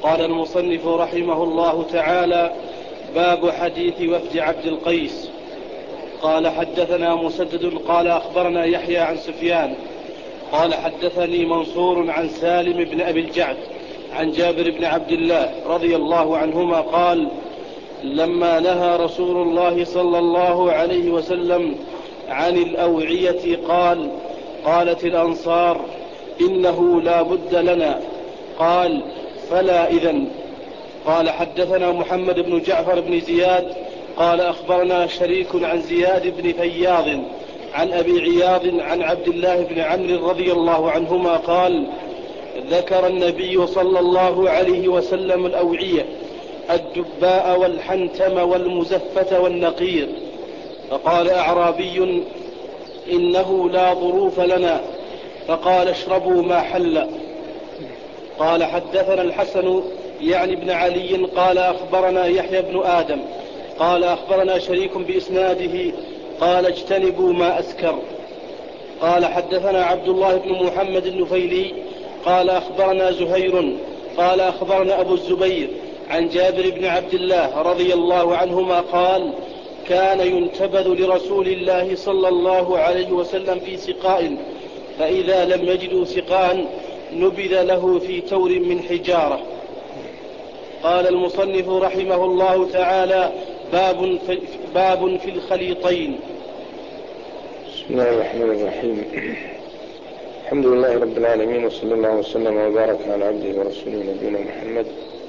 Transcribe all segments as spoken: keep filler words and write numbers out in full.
قال المصنف رحمه الله تعالى: باب حديث وفد عبد القيس. قال حدثنا مسدد قال أخبرنا يحيى عن سفيان قال حدثني منصور عن سالم بن أبي الجعد عن جابر بن عبد الله رضي الله عنهما قال: لما نهى رسول الله صلى الله عليه وسلم عن الأوعية قال: قالت الأنصار: إنه لا بد لنا. قال: فلا إذن. قال حدثنا محمد بن جعفر بن زياد قال أخبرنا شريك عن زياد بن فياض عن أبي عياض عن عبد الله بن عمرو رضي الله عنهما قال: ذكر النبي صلى الله عليه وسلم الأوعية الدباء والحنتم والمزفة والنقير، فقال أعرابي: إنه لا ظروف لنا، فقال: اشربوا ما حل. قال حدثنا الحسن يعني ابن علي قال أخبرنا يحيى بن آدم قال أخبرنا شريك بإسناده قال: اجتنبوا ما أسكر. قال حدثنا عبد الله بن محمد النفيلي قال أخبرنا زهير قال أخبرنا أبو الزبير عن جابر بن عبد الله رضي الله عنهما قال: كان ينتبذ لرسول الله صلى الله عليه وسلم في سقاء، فإذا لم يجدوا سقاء نبذ له في تور من حجارة. قال المصنف رحمه الله تعالى: باب في, باب في الخليطين. بسم الله الرحمن الرحيم. الحمد لله رب العالمين، وصلى الله وسلم وبارك على عبده ورسوله نبينا محمد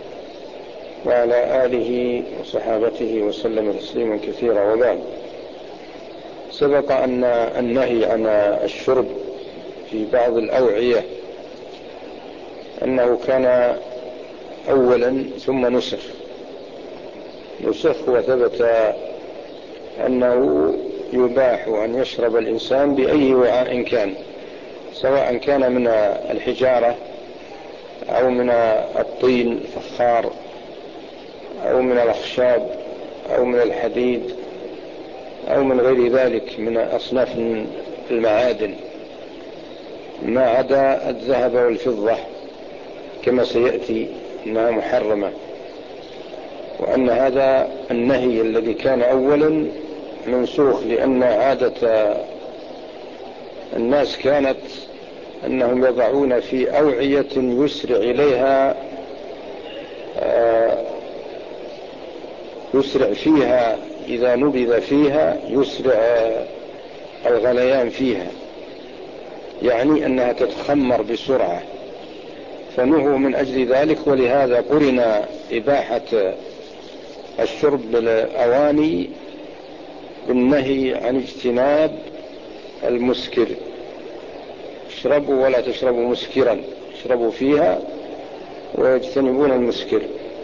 وعلى آله وصحابته وسلم تسليما كثيرا، وبعد. سبق أن النهي عن الشرب في بعض الأوعية أنه كان أولا ثم نسخ نسخ وثبت أنه يباح أن يشرب الإنسان بأي وعاء كان، سواء كان من الحجارة أو من الطين الفخار أو من الأخشاب أو من الحديد أو من غير ذلك من أصناف المعادن، ما عدا الذهب والفضة كما سيأتي أنها محرمة. وأن هذا النهي الذي كان أولا منسوخ، لأن عادة الناس كانت أنهم يضعون في أوعية يسرع إليها يسرع فيها إذا نبذ فيها يسرع الغليان فيها، يعني أنها تتخمر بسرعة، فنهوا من أجل ذلك. ولهذا قرن إباحة الشرب بالأواني بالنهي عن اجتناب المسكر. اشربوا ولا تشربوا مسكرا، اشربوا فيها ويجتنبون المسكر.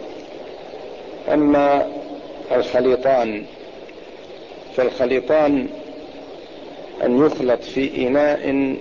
أما الخليطان فالخليطان أن يخلط في إناء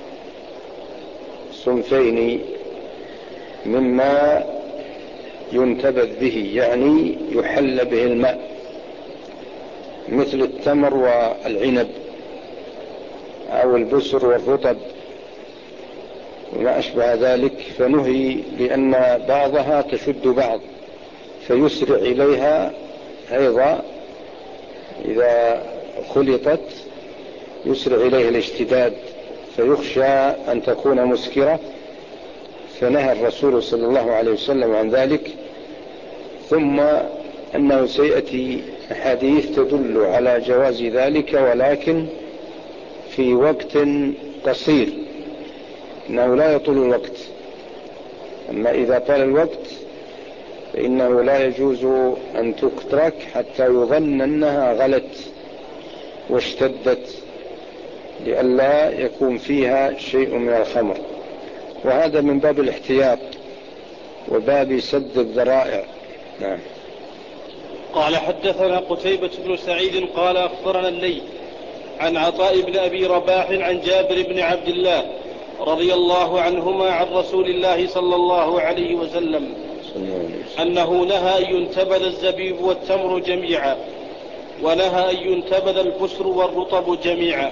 صنفين مما ينتبذ به، يعني يحل به الماء، مثل التمر والعنب أو البسر والرطب وما أشبه ذلك، فنهي لأن بعضها تشد بعض فيسرع إليها أيضا، إذا خلطت يسرع إليه الاشتداد فيخشى أن تكون مسكرة، فنهى الرسول صلى الله عليه وسلم عن ذلك. ثم أنه سيأتي أحاديث تدل على جواز ذلك، ولكن في وقت قصير، إنه لا يطول الوقت. أما إذا طال الوقت فإنه لا يجوز أن تترك حتى يظن أنها غلت واشتدت، لئلا يكون فيها شيء من الخمر. وهذا من باب الاحتياط وباب سد الذرائع. نعم. قال حدثنا قتيبة بن سعيد قال أخبرنا الليث عن عطاء بن أبي رباح عن جابر بن عبد الله رضي الله عنهما عن رسول الله صلى الله عليه وسلم أنه نهى أن ينتبذ الزبيب والتمر جميعا، ونهى أن ينتبذ البسر والرطب جميعا.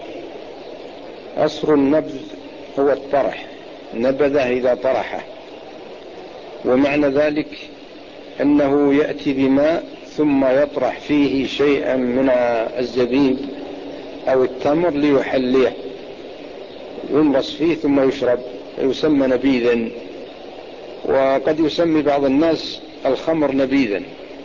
أصل النبذ هو الطرح، نبذه إذا طرحه، ومعنى ذلك أنه يأتي بماء ثم يطرح فيه شيئا من الزبيب أو التمر ليحليه، ينبص فيه ثم يشرب، يسمى نبيذا. وقد يسمي بعض الناس الخمر نبيذا.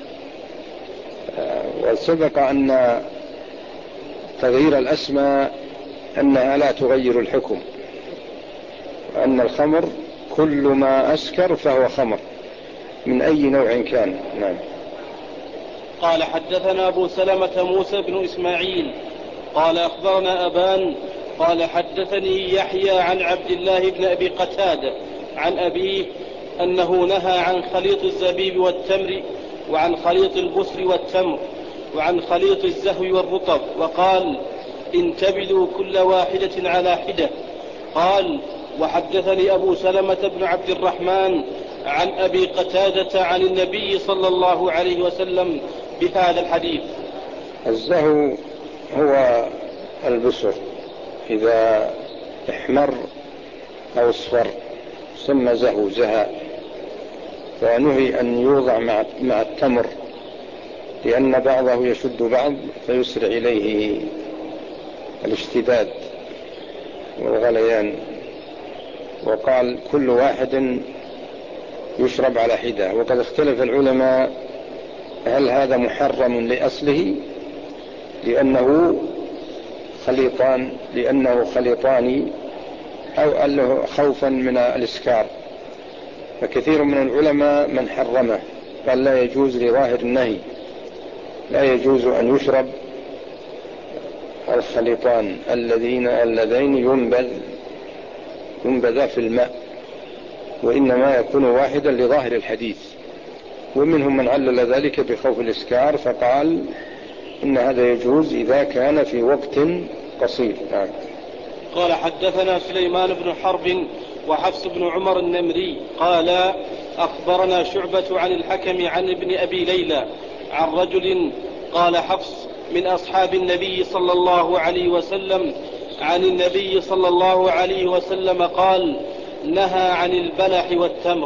وسبق أن تغيير الأسماء أنها لا تغير الحكم، وأن الخمر كل ما أسكر فهو خمر من أي نوع كان. نعم. قال حدثنا أبو سلمة موسى بن إسماعيل قال أخبرنا أبان قال حدثني يحيى عن عبد الله بن أبي قتادة عن أبيه أنه نهى عن خليط الزبيب والتمر، وعن خليط البسر والتمر، وعن خليط الزهو والرطب، وقال انتبذوا كل واحدة على حدة. قال وحدثني أبو سلمة بن عبد الرحمن عن أبي قتادة عن النبي صلى الله عليه وسلم بهذا الحديث. الزهو هو البسر إذا احمر أو اصفر سمى زهو زهاء، فنهي أن يوضع مع التمر لأن بعضه يشد بعض فيسرع إليه الاشتداد والغليان. وقال كل واحد يشرب على حدة. وقد اختلف العلماء هل هذا محرم لأصله لأنه خليطان لأنه خليطان أو أنه خوفا من الإسكار. فكثير من العلماء من حرمه، قال لا يجوز لظاهر النهي، لا يجوز أن يشرب الخليطان الذين اللذين ينبذ ينبذا في الماء، وإنما يكون واحدا لظاهر الحديث. ومنهم من علل ذلك بخوف الإسكار فقال إن هذا يجوز إذا كان في وقت قصير. نعم. قال حدثنا سليمان بن حرب وحفص بن عمر النمري قال أخبرنا شعبة عن الحكم عن ابن أبي ليلى عن رجل قال حفص من أصحاب النبي صلى الله عليه وسلم عن النبي صلى الله عليه وسلم قال نهى عن البلح والتمر.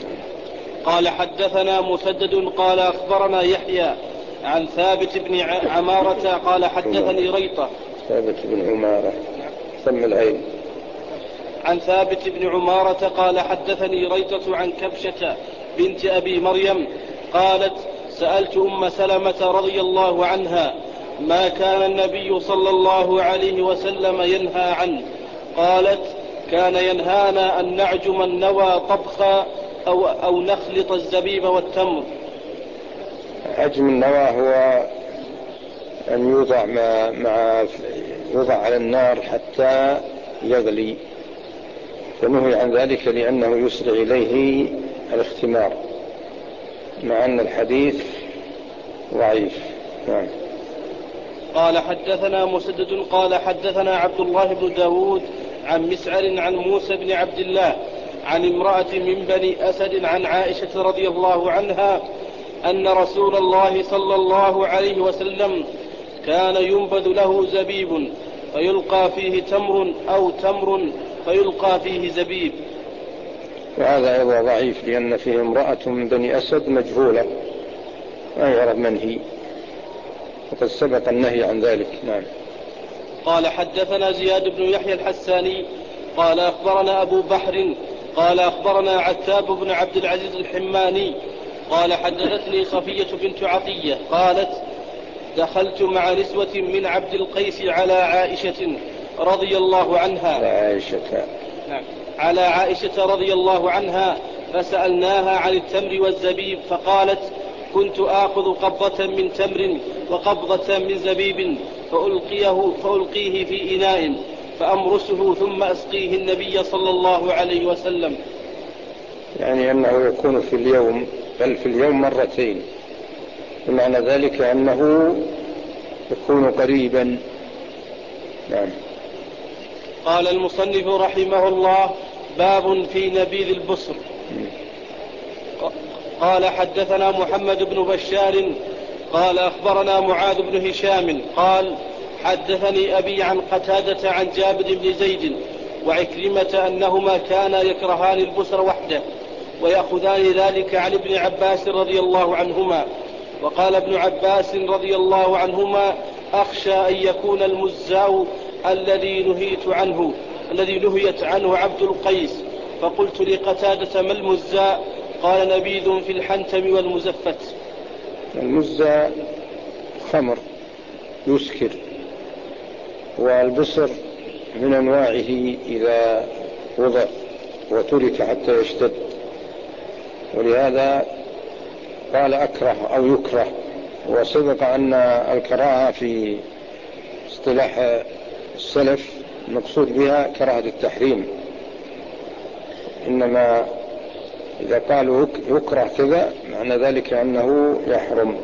قال حدثنا مسدد قال أخبرنا يحيى عن ثابت بن عمارة قال حدثني ريطة ثابت بن عمارة ثم العين عن ثابت بن عمارة قال حدثني ريطة عن كبشة بنت أبي مريم قالت سألت أم سلمة رضي الله عنها ما كان النبي صلى الله عليه وسلم ينهى عنه؟ قالت كان ينهانا أن نعجم النوى طبخا أو, أو نخلط الزبيب والتمر. عجم النوى هو أن يوضع مع, مع يوضع على النار حتى يغلي، فنهي عن ذلك لأنه يسرع إليه الاختمار، مع أن الحديث ضعيف. نعم. قال حدثنا مسدد قال حدثنا عبد الله بن داود عن مسعر عن موسى بن عبد الله عن امرأة من بني أسد عن عائشة رضي الله عنها أن رسول الله صلى الله عليه وسلم كان ينبذ له زبيب فيلقى فيه تمر أو تمر فيلقى فيه زبيب. وهذا أيضا ضعيف لأن فيه امرأة من بني أسد مجهولة ما يعرف من هي، وقد سبق النهي عن ذلك. نعم. قال حدثنا زياد بن يحيى الحساني قال أخبرنا أبو بحر قال أخبرنا عتاب بن عبد العزيز الحماني قال حدثتني صفية بنت عطية قالت دخلت مع نسوة من عبد القيس على عائشة رضي الله عنها على عائشة نعم على عائشة رضي الله عنها فسألناها عن التمر والزبيب فقالت كنت آخذ قبضة من تمر وقبضة من زبيب فألقيه, فألقيه في إناء فأمرسه ثم أسقيه النبي صلى الله عليه وسلم. يعني أنه يكون في اليوم بل في اليوم مرتين، بمعنى ذلك أنه يكون قريبا. نعم. قال المصنف رحمه الله باب في نبيذ البصر. قال حدثنا محمد بن بشار قال أخبرنا معاذ بن هشام قال حدثني أبي عن قتادة عن جابر بن زيد وعكرمة أنهما كانا يكرهان البصر وحده ويأخذان ذلك عن ابن عباس رضي الله عنهما. وقال ابن عباس رضي الله عنهما: أخشى أن يكون المزاء الذي نهيت عنه الذي نهيت عنه عبد القيس. فقلت لقتادة: ما المزاء؟ قال: نبيذ في الحنتم والمزفت. المزاء خمر يسكر، والبصر من أنواعه إذا وضع وترك حتى يشتد، ولهذا قال أكره أو يكره. وسبق أن الكراهة في اصطلاح السلف المقصود بها كراهة التحريم، إنما إذا قالوا يكره كذا معنى ذلك أنه يحرم.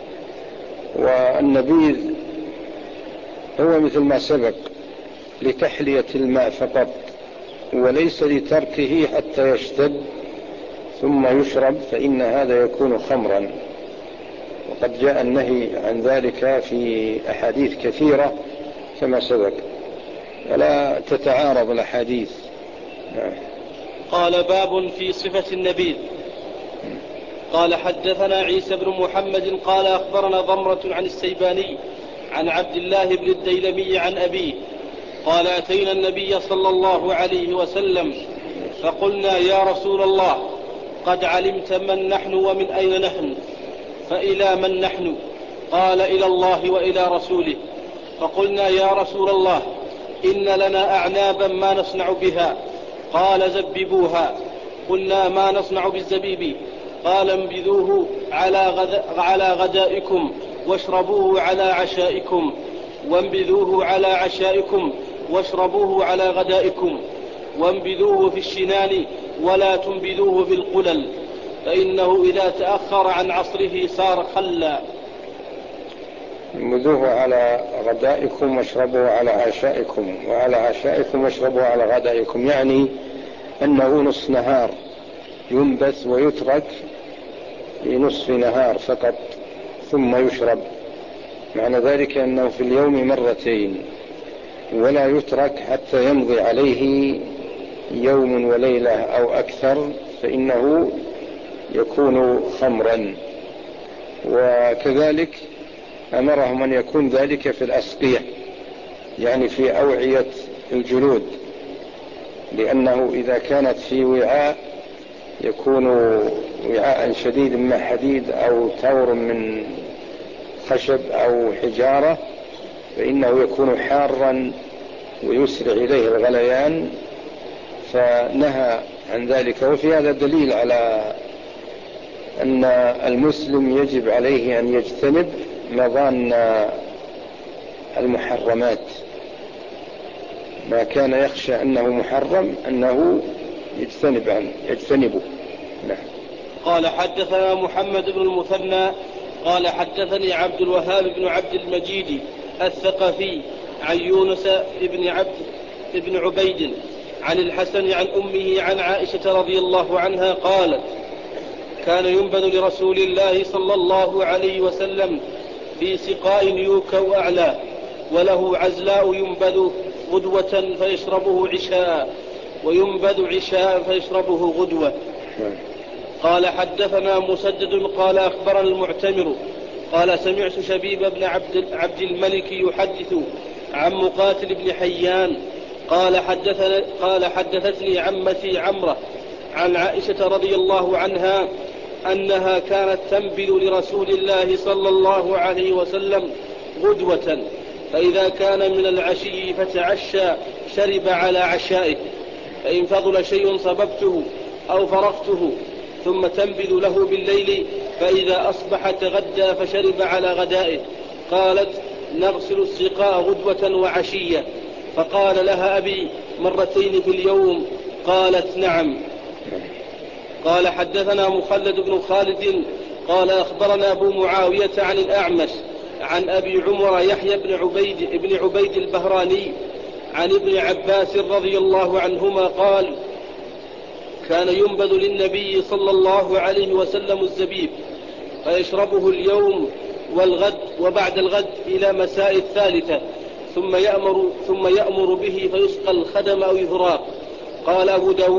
والنبيذ هو مثل ما سبق لتحلية الماء فقط، وليس لتركه حتى يشتد ثم يشرب، فإن هذا يكون خمرا، وقد جاء النهي عن ذلك في أحاديث كثيرة كما سبق، ولا تتعارض الأحاديث. قال: باب في صفة النبيذ. قال: حدثنا عيسى بن محمد قال أخبرنا ضمرة عن السيباني عن عبد الله بن الديلمي عن أبيه قال: أتينا النبي صلى الله عليه وسلم فقلنا: يا رسول الله، قد علمت من نحن ومن أين نحن، فإلى من نحن؟ قال: إلى الله وإلى رسوله. فقلنا: يا رسول الله، إن لنا أعنابا ما نصنع بها. قال: زببوها. قلنا: ما نصنع بالزبيب؟ قال: انبذوه على, غد... على غدائكم واشربوه على عشائكم، وانبذوه على عشائكم واشربوه على غدائكم، وانبذوه في الشنان ولا تنبذوه في القلل، فإنه إذا تأخر عن عصره صار خلا. انبذوه على غدائكم واشربوه على عشائكم، وعلى عشائكم واشربوه على غدائكم، يعني أنه نصف نهار ينبث ويترك لنصف نهار فقط ثم يشرب، معنى ذلك أنه في اليوم مرتين، ولا يترك حتى يمضي عليه يوم وليلة أو أكثر، فإنه يكون خمرا. وكذلك أمرهم أن يكون ذلك في الأسقية، يعني في أوعية الجلود، لأنه إذا كانت في وعاء يكون وعاء شديد من حديد أو تور من خشب أو حجارة، فإنه يكون حارا ويسرع إليه الغليان، فنهى عن ذلك. وفي هذا دليل على أن المسلم يجب عليه أن يجتنب مظان المحرمات، ما كان يخشى أنه محرم أنه يجتنب عنه يجتنبه. نعم. قال: حدثنا محمد بن المثنى قال: حدثني عبد الوهاب بن عبد المجيد الثقفي عن يونس بن عبد بن عبيد عن الحسن عن أمه عن عائشة رضي الله عنها قالت: كان ينبذ لرسول الله صلى الله عليه وسلم في سقاء يوكأ أعلى، وله عزلاء ينبذ غدوة فيشربه عشاء، وينبذ عشاء فيشربه غدوة. قال: حدثنا مسدد قال أخبرنا المعتمر قال: سمعت شبيب بن عبد, عبد الملك يحدث عن مقاتل بن حيان قال, حدثنا قال حدثتني عمتي عمرة عن عائشة رضي الله عنها أنها كانت تنبذ لرسول الله صلى الله عليه وسلم غدوة، فإذا كان من العشي فتعشى شرب على عشائه، فإن فضل شيء صببته أو فرقته، ثم تنبذ له بالليل، فإذا أصبح تغدى فشرب على غدائه. قالت: نغسل السقاء غدوة وعشية. فقال لها أبي: مرتين في اليوم؟ قالت: نعم. قال: حدثنا مخلد بن خالد قال أخبرنا أبو معاوية عن الأعمش عن أبي عمر يحيى بن عبيد, ابن عبيد البهراني عن ابن عباس رضي الله عنهما قال: كان ينبذ للنبي صلى الله عليه وسلم الزبيب فيشربه اليوم والغد وبعد الغد إلى مساء الثالثة، ثم يأمر, ثم يأمر به فيسقى الخدم أو يهراق. قال أبو داود: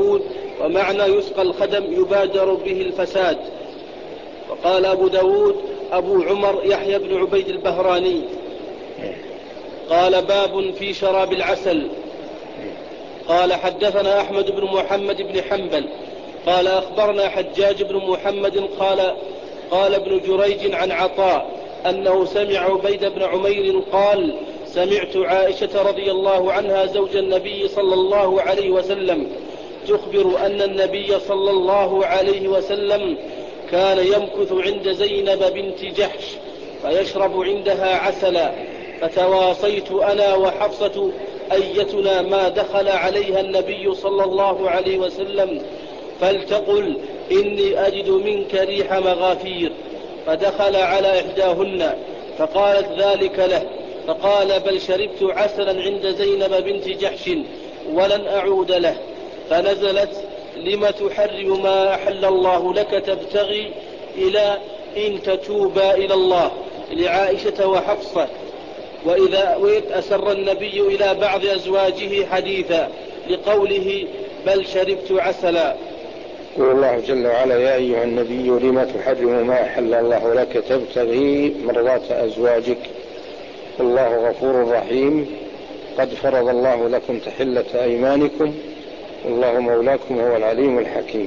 ومعنى يسقى الخدم يبادر به الفساد. وقال أبو داود أبو عمر يحيى بن عبيد البهراني قال باب في شراب العسل. قال حدثنا أحمد بن محمد بن حنبل قال أخبرنا حجاج بن محمد قال قال ابن جريج عن عطاء أنه سمع عبيد بن عمير قال سمعت عائشة رضي الله عنها زوج النبي صلى الله عليه وسلم تخبر أن النبي صلى الله عليه وسلم كان يمكث عند زينب بنت جحش فيشرب عندها عسلا، فتواصيت أنا وحفصة أيتنا ما دخل عليها النبي صلى الله عليه وسلم فلتقل إني أجد منك ريح مغافير، فدخل على إحداهن فقالت ذلك له، فقال بل شربت عسلا عند زينب بنت جحش ولن أعود له، فنزلت لم تحرم ما أحل الله لك تبتغي إلى إن تتوبا إلى الله لعائشة وحفصة. وإذا وإذ أسر النبي إلى بعض أزواجه حديثا لقوله بل شربت عسلا. يقول الله جل وعلا يا أيها النبي لم تحرم ما أحل الله لك تبتغي مرضات أزواجك والله غفور رحيم قد فرض الله لكم تحلة أيمانكم والله مولاكم هو العليم الحكيم.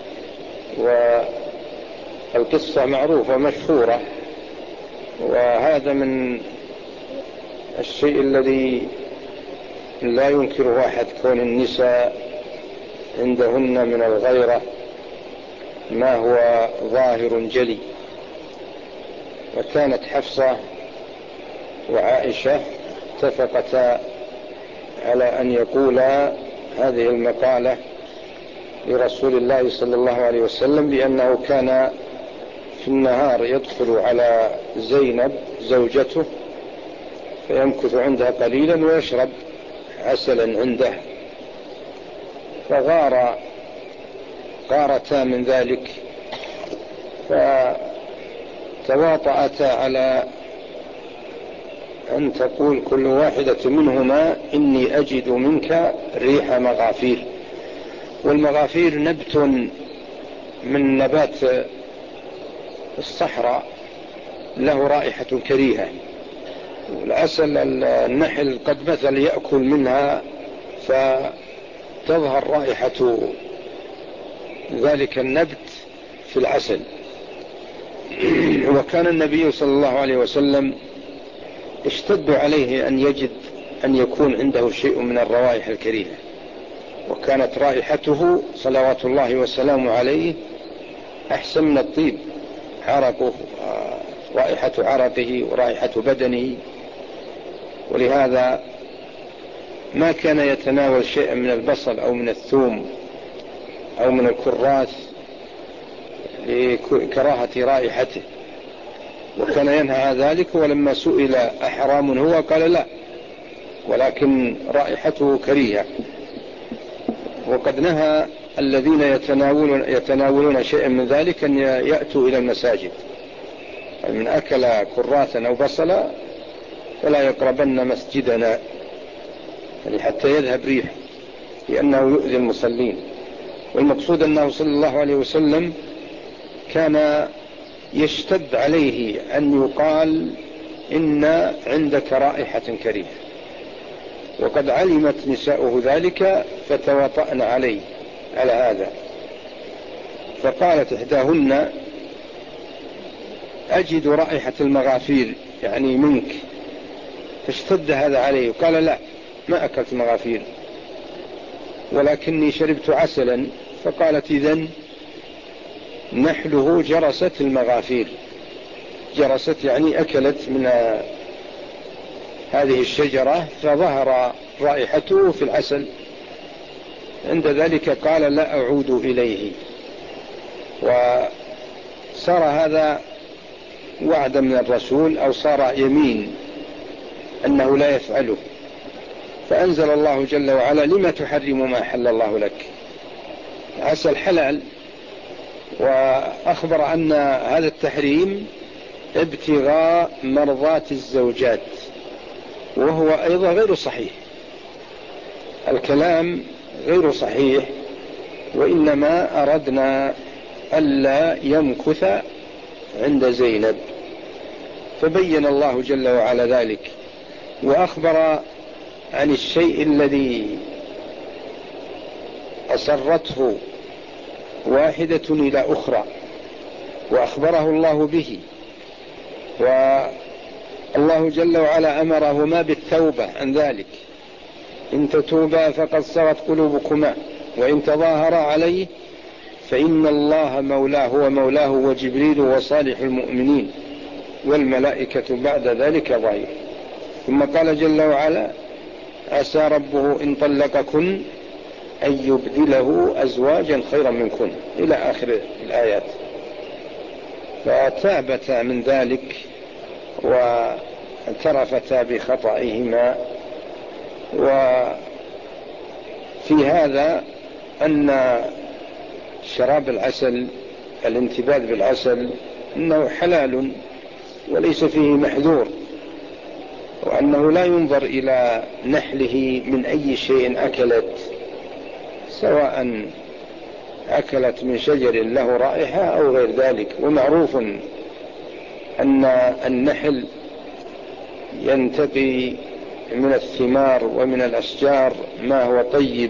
والقصة معروفة مشهورة، وهذا من الشيء الذي لا ينكره أحد، كون النساء عندهن من الغيرة ما هو ظاهر جلي. وكانت حفصة وعائشة اتفقتا على أن يقولا هذه المقالة لرسول الله صلى الله عليه وسلم بأنه كان في النهار يدخل على زينب زوجته فيمكث عندها قليلا ويشرب عسلا عندها، فغار غارتا من ذلك فتواطأتا على أن تقول كل واحدة منهما إني أجد منك ريح مغافير. والمغافير نبت من نبات الصحراء له رائحة كريهة، والعسل النحل قد مثل يأكل منها فتظهر رائحة ذلك النبت في العسل. وكان النبي صلى الله عليه وسلم اشتد عليه أن يجد أن يكون عنده شيء من الروائح الكريهة، وكانت رائحته صلوات الله وسلامه عليه أحسن من الطيب، عرقه رائحة عرقه ورائحة بدنه. ولهذا ما كان يتناول شيئا من البصل أو من الثوم أو من الكراث لكراهة رائحته، وكان ينهى ذلك. ولما سئل أحرام هو قال لا، ولكن رائحته كريهة. وقد نهى الذين يتناولون, يتناولون شيئا من ذلك أن يأتوا إلى المساجد، من أكل كراثا أو بصلا فلا يقربن مسجدنا، يعني حتى يذهب ريح، لأنه يؤذي المصلين. والمقصود أنه صلى الله عليه وسلم كان يشتد عليه أن يقال إن عندك رائحة كريهة، وقد علمت نساؤه ذلك فتواطأن عليه على هذا. فقالت إحداهن أجد رائحة المغافير يعني منك، فاشتد هذا عليه وقال لا ما أكلت مغافير ولكني شربت عسلا. فقالت إذن نحله جرست المغافير، جرست يعني أكلت من هذه الشجرة فظهر رائحته في العسل. عند ذلك قال لا أعود إليه، وصار هذا وعدا من الرسول أو صار يمين أنه لا يفعله. فأنزل الله جل وعلا لما تحرم ما حل الله لك. عسل حلال، وأخبر أن هذا التحريم ابتغاء مرضات الزوجات، وهو أيضا غير صحيح، الكلام غير صحيح، وإنما أردنا ألا يمكث عند زينب، فبين الله جل وعلا ذلك، وأخبر عن الشيء الذي أسرته واحدة إلى أخرى، وأخبره الله به. والله جل وعلا أمرهما بالتوبة عن ذلك، إن تتوبا فقد صغت قلوبكما وإن تظاهرا عليه فإن الله مولاه ومولاه وجبريل وصالح المؤمنين والملائكة بعد ذلك ظهير. ثم قال جل وعلا: عسى ربه إن طلقكن أن يبدله أزواجا خيرا منكن، إلى آخر الآيات. فتابتا من ذلك واعترفتا بخطئهما. وفي هذا أن شراب العسل، الانتباذ بالعسل، أنه حلال وليس فيه محذور، وأنه لا ينظر إلى نحله من أي شيء أكلت، سواء أكلت من شجر له رائحة أو غير ذلك. ومعروف أن النحل ينتقي من الثمار ومن الأشجار ما هو طيب،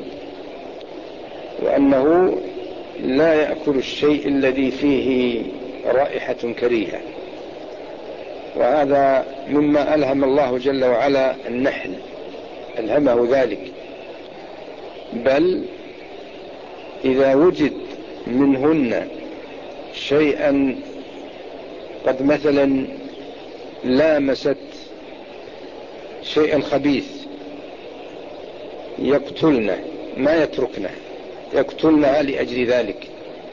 وأنه لا يأكل الشيء الذي فيه رائحة كريهة. وهذا مما ألهم الله جل وعلا النحل، ألهمه ذلك. بل إذا وجد منهن شيئا قد مثلا لامست شيئا خبيث يقتلنا، ما يتركنا، يقتلنا لأجل ذلك.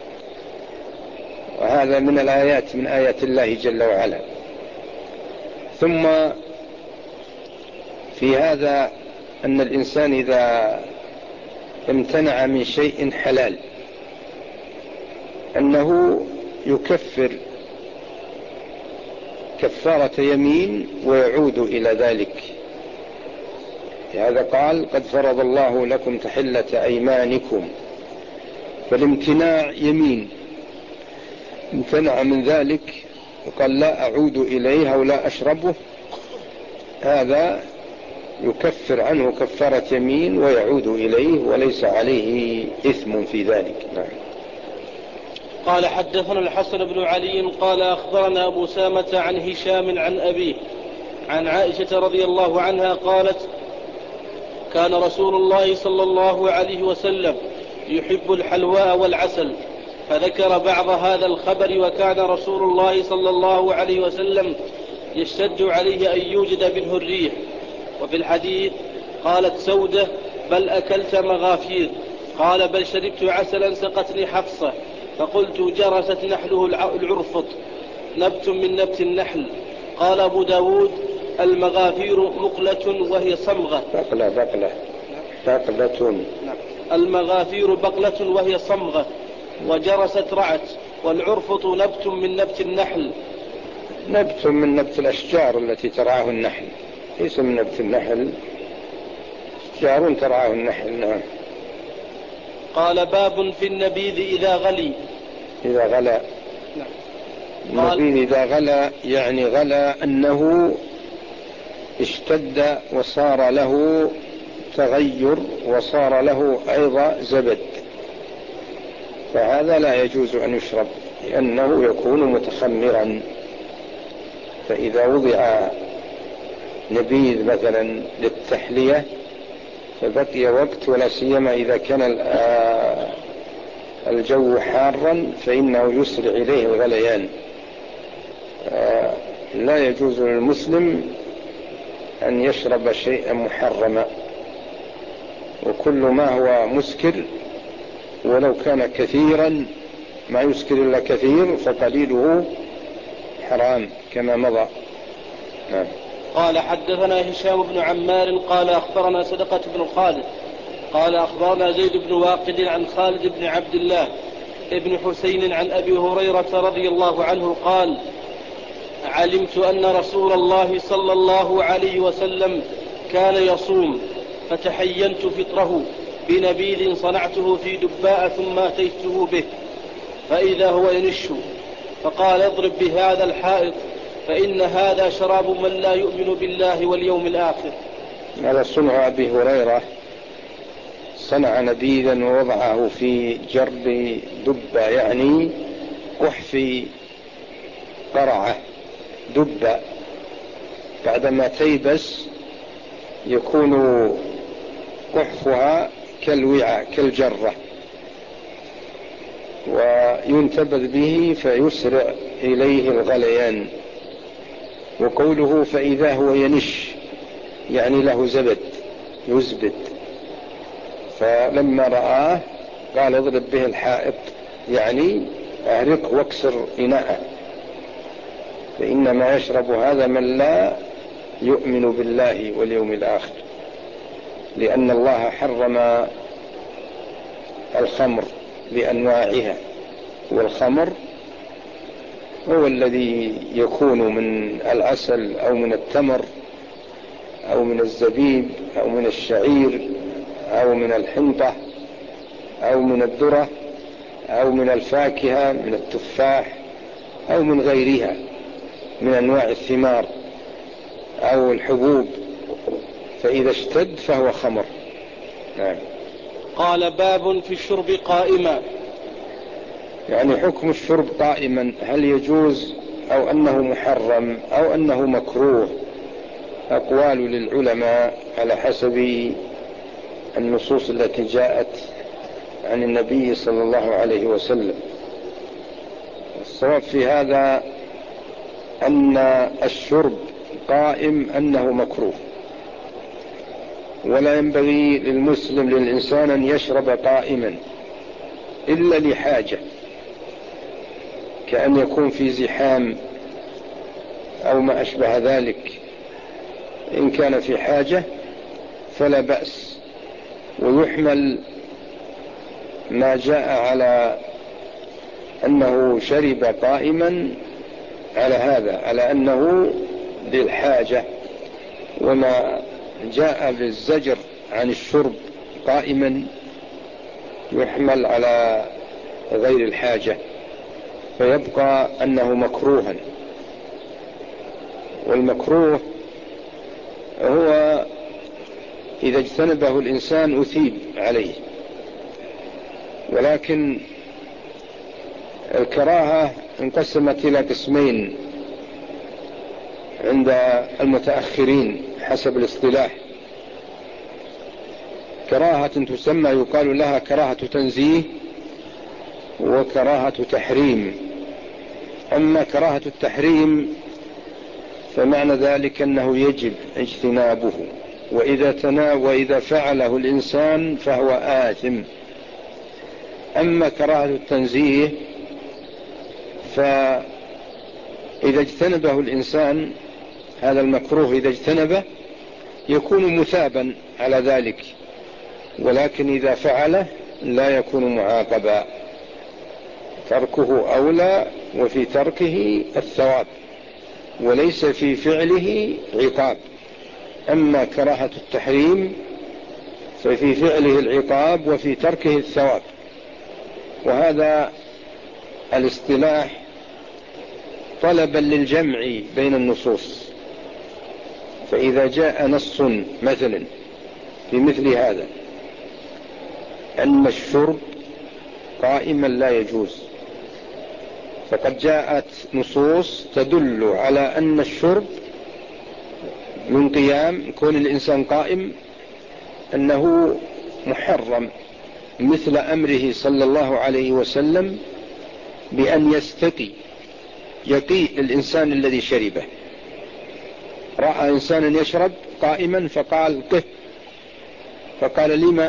وهذا من الآيات، من آيات الله جل وعلا. ثم في هذا أن الإنسان إذا امتنع من شيء حلال أنه يكفر كفارة يمين ويعود إلى ذلك. لهذا قال: قد فرض الله لكم تحلة أيمانكم. فالامتناع يمين، امتنع من ذلك وقال لا أعود إليه أو لا أشربه، هذا يكفر عنه كفارة يمين ويعود إليه وليس عليه إثم في ذلك. نعم. قال: حدثنا الحسن بن علي قال أخبرنا أبو سامة عن هشام عن أبيه عن عائشة رضي الله عنها قالت: كان رسول الله صلى الله عليه وسلم يحب الحلواء والعسل، فذكر بعض هذا الخبر، وكان رسول الله صلى الله عليه وسلم يشتد عليه أن يوجد منه الريح. وفي الحديث قالت سودة: بل أكلت مغافير. قال: بل شربت عسلا سقتني حفصة، فقلت: جرست نحله العرفط، نبت من نبت النحل. قال أبو داود: المغافير مقلة وهي صمغة. بقلة بقلة بقلة. المغافير بقلة وهي صمغة، وجرست رعت، والعرفط نبت من نبت النحل. نبت من نبت الأشجار التي ترعاه النحل، ليس من نبت النحل، أشجار ترعاه النحل. نعم. قال: باب في النبيذ إذا غلي. إذا غلى. نعم. النبيذ إذا غلى يعني غلى أنه اشتد وصار له تغير وصار له أيضا زبد، فهذا لا يجوز أن يشرب لأنه يكون متخمرا. فإذا وضع نبيذ مثلا للتحلية فبقي وقت، ولا سيما إذا كان الجو حارا فإنه يسرع إليه الغليان. لا يجوز للمسلم أن يشرب شيئا محرما، وكل ما هو مسكر ولو كان كثيرا، ما يسكر إلا كثير فقليله حرام كما مضى. نعم. قال: حدثنا هشام بن عمار قال أخبرنا صدقة بن خالد قال أخبرنا زيد بن واقد عن خالد بن عبد الله ابن حسين عن أبي هريرة رضي الله عنه قال: علمت أن رسول الله صلى الله عليه وسلم كان يصوم، فتحينت فطره، بنبيذ صنعته في دباء ثم أتيته به فإذا هو ينش، فقال اضرب بهذا الحائط فإن هذا شراب من لا يؤمن بالله واليوم الآخر. هذا صنع أبي هريرة، صنع نبيذا ووضعه في جرب دبة، يعني قحف قرعة دبة، بعدما تيبس يكون قحفها كالوعاء كالجرة، وينتبذ به فيسرع إليه الغليان. وقوله فإذا هو ينش يعني له زبد يزبد، فلما رآه قال اضرب به الحائط، يعني اعرق واكسر إناءه، فإنما يشرب هذا من لا يؤمن بالله واليوم الآخر، لأن الله حرم الخمر بأنواعها، والخمر هو الذي يكون من العسل أو من التمر أو من الزبيب أو من الشعير أو من الحنطة أو من الذرة أو من الفاكهة من التفاح أو من غيرها من أنواع الثمار أو الحبوب، فإذا اشتد فهو خمر. نعم. قال باب في الشرب قائما، يعني حكم الشرب قائما، هل يجوز أو أنه محرم أو أنه مكروه؟ أقوال للعلماء على حسب النصوص التي جاءت عن النبي صلى الله عليه وسلم. الصواب في هذا أن الشرب قائم أنه مكروه، ولا ينبغي للمسلم للإنسان أن يشرب قائما إلا لحاجة، كأن يكون في زحام أو ما أشبه ذلك. إن كان في حاجة فلا بأس، ويحمل ما جاء على أنه شرب قائما على هذا، على أنه للحاجة، وما جاء بالزجر عن الشرب قائما يحمل على غير الحاجة، فيبقى أنه مكروها. والمكروه هو إذا اجتنبه الإنسان أثيب عليه، ولكن الكراهة انقسمت إلى قسمين عند المتأخرين حسب الاصطلاح. كراهة تسمى يقال لها كراهة تنزيه وكراهة تحريم. أما كراهة التحريم فمعنى ذلك أنه يجب اجتنابه، وإذا تنا وإذا فعله الإنسان فهو آثم. أما كراهة التنزيه فإذا اجتنبه الإنسان هذا المكروه، إذا اجتنبه يكون مثابا على ذلك، ولكن إذا فعله لا يكون معاقبا، تركه أولى، وفي تركه الثواب وليس في فعله عقاب. أما كراهة التحريم ففي فعله العقاب وفي تركه الثواب. وهذا الاصطلاح طلبا للجمع بين النصوص، فإذا جاء نص مثلا في مثل هذا أن الشرب قائما لا يجوز، فقد جاءت نصوص تدل على أن الشرب من قيام كون الإنسان قائم أنه محرم، مثل أمره صلى الله عليه وسلم بأن يستقي، يقي الإنسان الذي شربه. رأى إنسانا يشرب قائما فقال قه، فقال لما؟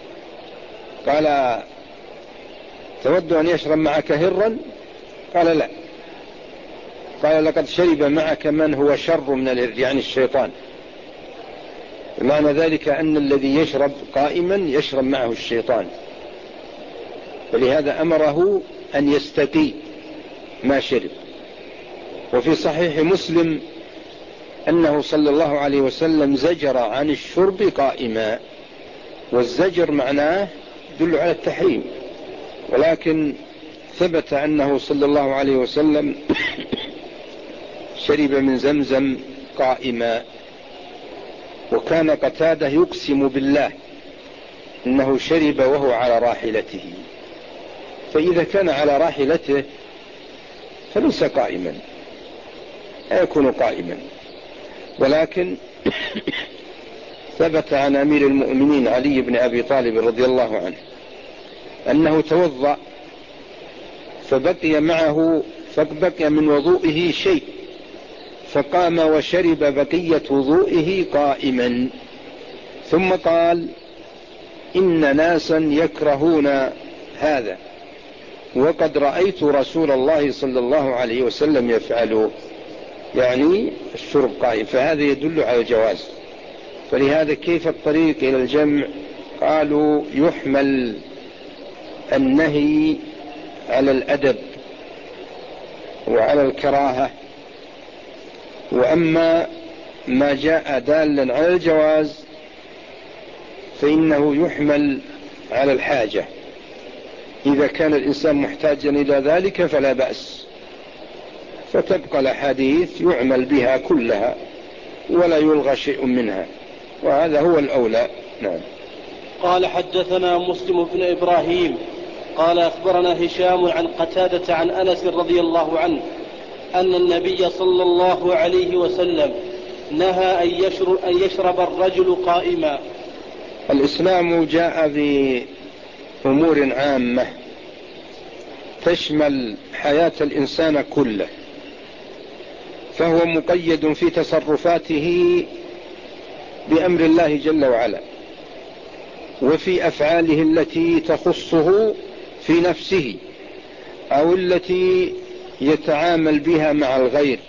قال تود أن يشرب معك هرا؟ قال لا. قال لقد شرب معك من هو شر من الهر، يعني الشيطان. معنى ذلك أن الذي يشرب قائما يشرب معه الشيطان، فلهذا أمره أن يستقي ما شرب. وفي صحيح مسلم أنه صلى الله عليه وسلم زجر عن الشرب قائما، والزجر معناه يدل على التحريم، ولكن ثبت أنه صلى الله عليه وسلم شرب من زمزم قائما، وكان قتادة يقسم بالله إنه شرب وهو على راحلته، فإذا كان على راحلته فليس قائما، لا يكون قائما. ولكن ثبت عن أمير المؤمنين علي بن أبي طالب رضي الله عنه أنه توضأ فبقي معه فبقي من وضوئه شيء، فقام وشرب بقية وضوئه قائما، ثم قال: إن ناسا يكرهون هذا وقد رأيت رسول الله صلى الله عليه وسلم يفعله، يعني الشرب قائم، فهذا يدل على الجواز. فلهذا كيف الطريق إلى الجمع؟ قالوا يحمل النهي على الأدب وعلى الكراهة، وأما ما جاء دالا على الجواز فإنه يحمل على الحاجة، إذا كان الإنسان محتاجا إلى ذلك فلا بأس، فتبقى الأحاديث يعمل بها كلها ولا يلغى شيء منها، وهذا هو الأولى. نعم. قال حدثنا مسلم بن إبراهيم قال أخبرنا هشام عن قتادة عن أنس رضي الله عنه أن النبي صلى الله عليه وسلم نهى أن يشرب, أن يشرب الرجل قائما. الإسلام جاء بأمور عامة تشمل حياة الإنسان كله، فهو مقيد في تصرفاته بأمر الله جل وعلا، وفي أفعاله التي تخصه في نفسه أو التي يتعامل بها مع الغير.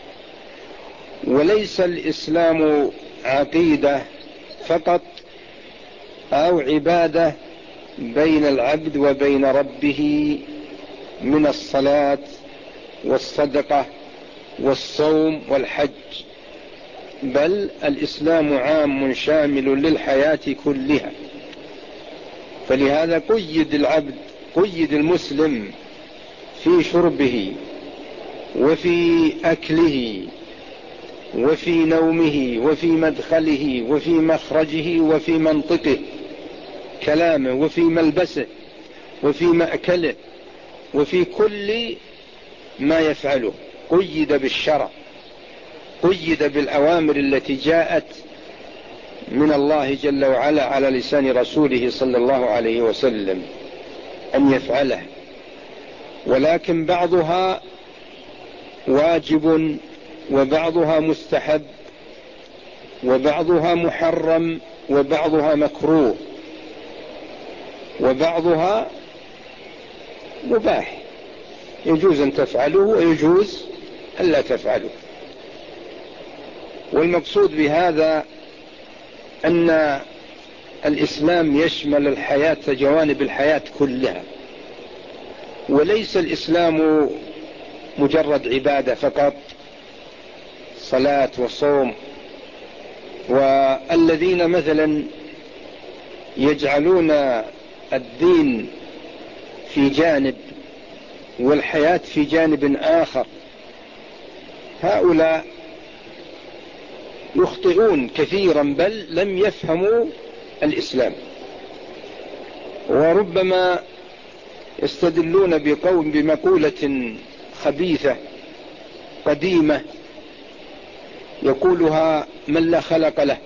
وليس الإسلام عقيدة فقط أو عبادة بين العبد وبين ربه من الصلاة والصدقة والصوم والحج، بل الإسلام عام شامل للحياة كلها. فلهذا قيد العبد قيد المسلم في شربه وفي أكله وفي نومه وفي مدخله وفي مخرجه وفي منطقه كلامه وفي ملبسه وفي مأكله وفي كل ما يفعله، قيد بالشرع، قيد بالأوامر التي جاءت من الله جل وعلا على لسان رسوله صلى الله عليه وسلم أن يفعله، ولكن بعضها واجب وبعضها مستحب وبعضها محرم وبعضها مكروه وبعضها مباح، يجوز أن تفعله ويجوز أن لا تفعله. والمقصود بهذا أن الإسلام يشمل الحياة، جوانب الحياة كلها، وليس الإسلام مجرد عبادة فقط، صلاة وصوم. والذين مثلا يجعلون الدين في جانب والحياة في جانب آخر، هؤلاء يخطئون كثيرا، بل لم يفهموا الإسلام، وربما يستدلون بقول بمقولة خبيثة قديمة يقولها من لا خلق له،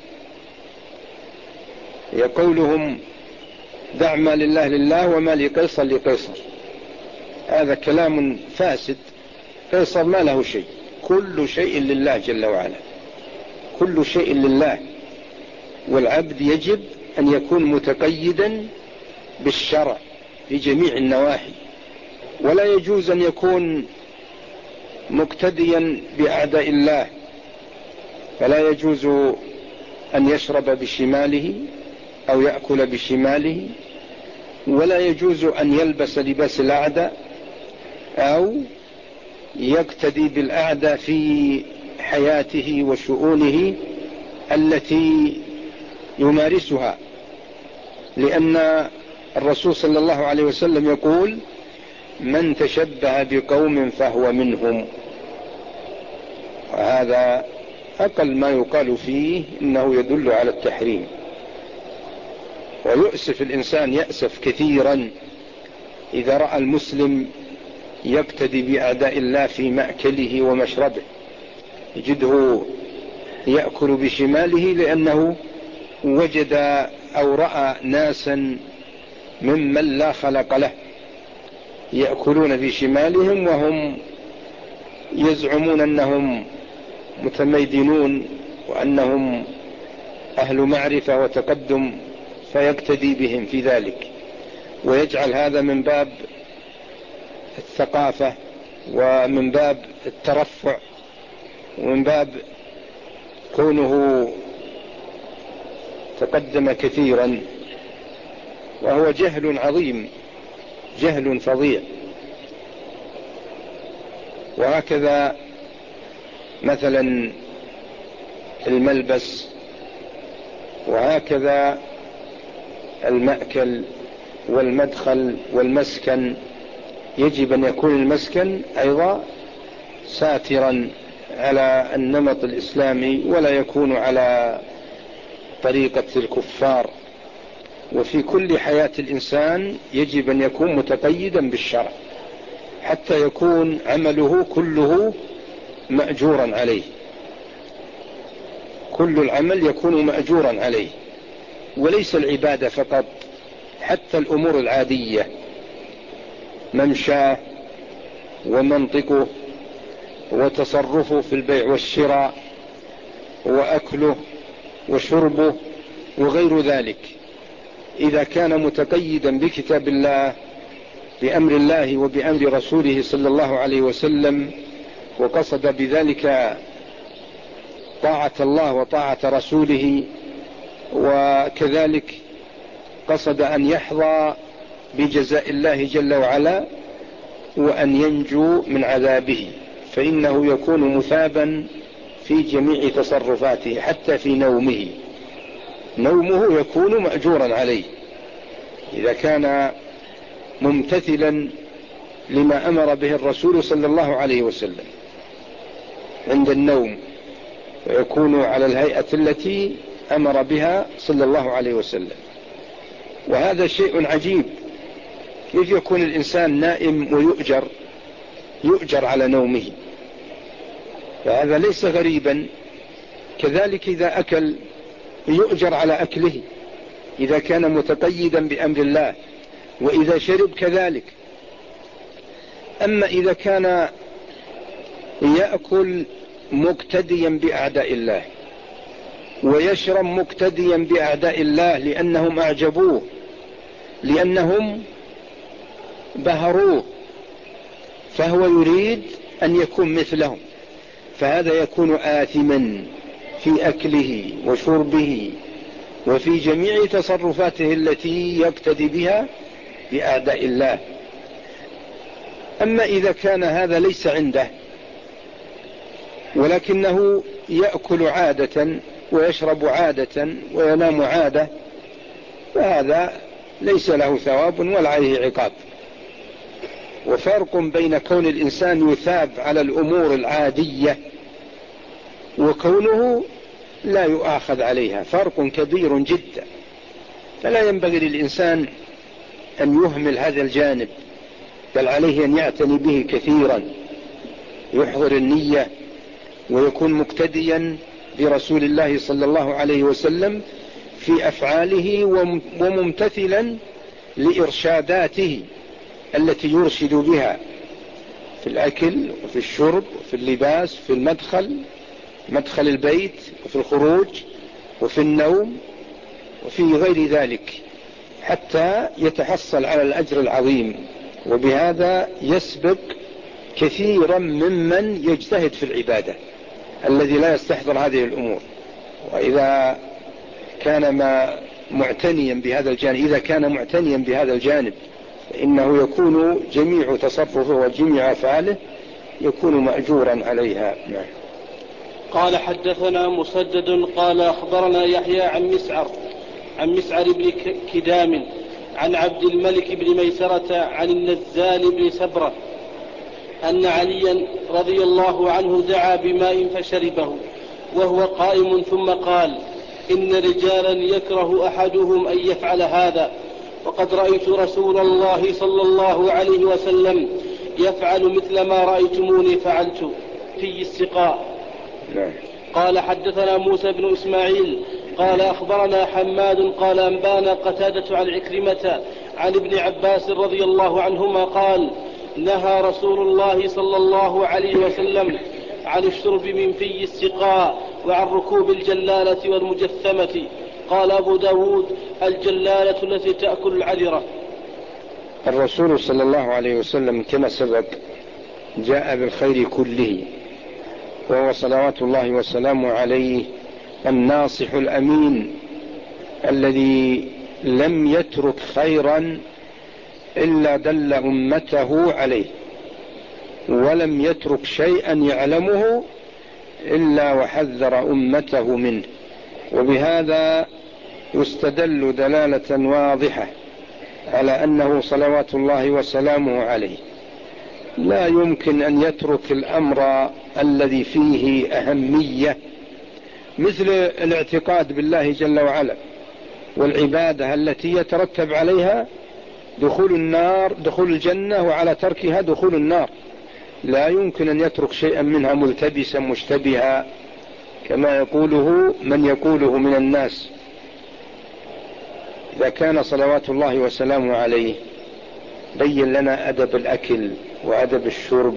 يقولهم دع ما لله لله وما لقيصر لقيصر. هذا كلام فاسد، قيصر ما له شيء، كل شيء لله جل وعلا، كل شيء لله، والعبد يجب أن يكون متقيدا بالشرع في جميع النواحي، ولا يجوز أن يكون مقتديا بأعداء الله، فلا يجوز أن يشرب بشماله أو يأكل بشماله، ولا يجوز أن يلبس لباس الأعداء أو يقتدي بالأعداء في حياته وشؤونه التي يمارسها، لأن الرسول صلى الله عليه وسلم يقول: من تشبه بقوم فهو منهم. وهذا أقل ما يقال فيه إنه يدل على التحريم. ويؤسف الإنسان يأسف كثيرا إذا رأى المسلم يقتدي بأعداء الله في مأكله ومشربه، يجده يأكل بشماله لأنه وجد أو رأى ناسا ممن لا خلق له يأكلون بشمالهم وهم يزعمون أنهم متميدنون وأنهم أهل معرفة وتقدم، فيقتدي بهم في ذلك، ويجعل هذا من باب الثقافة ومن باب الترفع ومن باب كونه تقدم كثيرا، وهو جهل عظيم، جهل فظيع. وهكذا مثلا الملبس، وهكذا المأكل والمدخل والمسكن. يجب أن يكون المسكن أيضا ساترا على النمط الإسلامي، ولا يكون على طريقة الكفار. وفي كل حياة الإنسان يجب أن يكون متقيدا بالشرع حتى يكون عمله كله مأجورا عليه، كل العمل يكون مأجورا عليه، وليس العبادة فقط، حتى الأمور العادية، ممشاه ومنطقه وتصرفه في البيع والشراء وأكله وشربه وغير ذلك، إذا كان متقيدا بكتاب الله بأمر الله وبأمر رسوله صلى الله عليه وسلم، وقصد بذلك طاعة الله وطاعة رسوله، وكذلك قصد أن يحظى بجزاء الله جل وعلا وأن ينجو من عذابه، فإنه يكون مثابا في جميع تصرفاته، حتى في نومه، نومه يكون مأجورا عليه إذا كان ممتثلا لما أمر به الرسول صلى الله عليه وسلم عند النوم، ويكون على الهيئة التي أمر بها صلى الله عليه وسلم. وهذا شيء عجيب، كيف يكون الإنسان نائم ويؤجر يؤجر على نومه؟ فهذا ليس غريبا. كذلك إذا أكل يؤجر على أكله إذا كان متقيدا بأمر الله، وإذا شرب كذلك. أما إذا كان يأكل مقتديا بأعداء الله ويشرب مقتديا بأعداء الله لأنهم أعجبوه، لأنهم بهروه، فهو يريد أن يكون مثلهم، فهذا يكون آثما في أكله وشربه وفي جميع تصرفاته التي يقتدي بها بأعداء الله. أما إذا كان هذا ليس عنده ولكنه يأكل عادة ويشرب عادة وينام عادة، فهذا ليس له ثواب ولا عليه عقاب. وفرق بين كون الإنسان يثاب على الأمور العادية وكونه لا يؤاخذ عليها، فرق كبير جدا. فلا ينبغي للإنسان أن يهمل هذا الجانب، بل عليه أن يعتني به كثيرا، يحضر النية ويكون مقتديا برسول الله صلى الله عليه وسلم في أفعاله وممتثلا لإرشاداته التي يرشد بها في الأكل وفي الشرب وفي اللباس، في المدخل، مدخل البيت، وفي الخروج وفي النوم وفي غير ذلك، حتى يتحصل على الأجر العظيم. وبهذا يسبق كثيرا ممن يجتهد في العبادة الذي لا يستحضر هذه الأمور. وإذا كان ما معتنيا بهذا الجانب إذا كان معتنيا بهذا الجانب فإنه يكون جميع تصرفه وجميع أفعاله يكون مأجورا عليها. نعم. قال حدثنا مسدد قال أخبرنا يحيى عن مسعر عن مسعر بن كدام عن عبد الملك بن ميسرة عن النزال بن سبرة أن عليا رضي الله عنه دعا بماء فشربه وهو قائم ثم قال: إن رجالا يكره أحدهم أن يفعل هذا، وقد رأيت رسول الله صلى الله عليه وسلم يفعل مثل ما رأيتموني فعلت في السقاء. قال: حدثنا موسى بن إسماعيل قال أخبرنا حماد قال أنبانا قتادة عن عكرمة عن ابن عباس رضي الله عنهما قال: نهى رسول الله صلى الله عليه وسلم عن الشرب من في السقاء وعن ركوب الجلالة والمجثمة. قال أبو داود: الجلالة التي تأكل العذرة. الرسول صلى الله عليه وسلم كما سبق جاء بالخير كله، وهو صلوات الله وسلامه عليه الناصح الأمين الذي لم يترك خيرا إلا دل أمته عليه، ولم يترك شيئا يعلمه إلا وحذر أمته منه. وبهذا يستدل دلالة واضحة على أنه صلوات الله وسلامه عليه لا يمكن أن يترك الأمر الذي فيه أهمية مثل الاعتقاد بالله جل وعلا والعبادة التي يترتب عليها دخول النار دخول الجنة، وعلى تركها دخول النار. لا يمكن أن يترك شيئا منها ملتبسا مشتبها كما يقوله من يقوله من الناس. إذا كان صلوات الله وسلامه عليه بين لنا أدب الأكل وأدب الشرب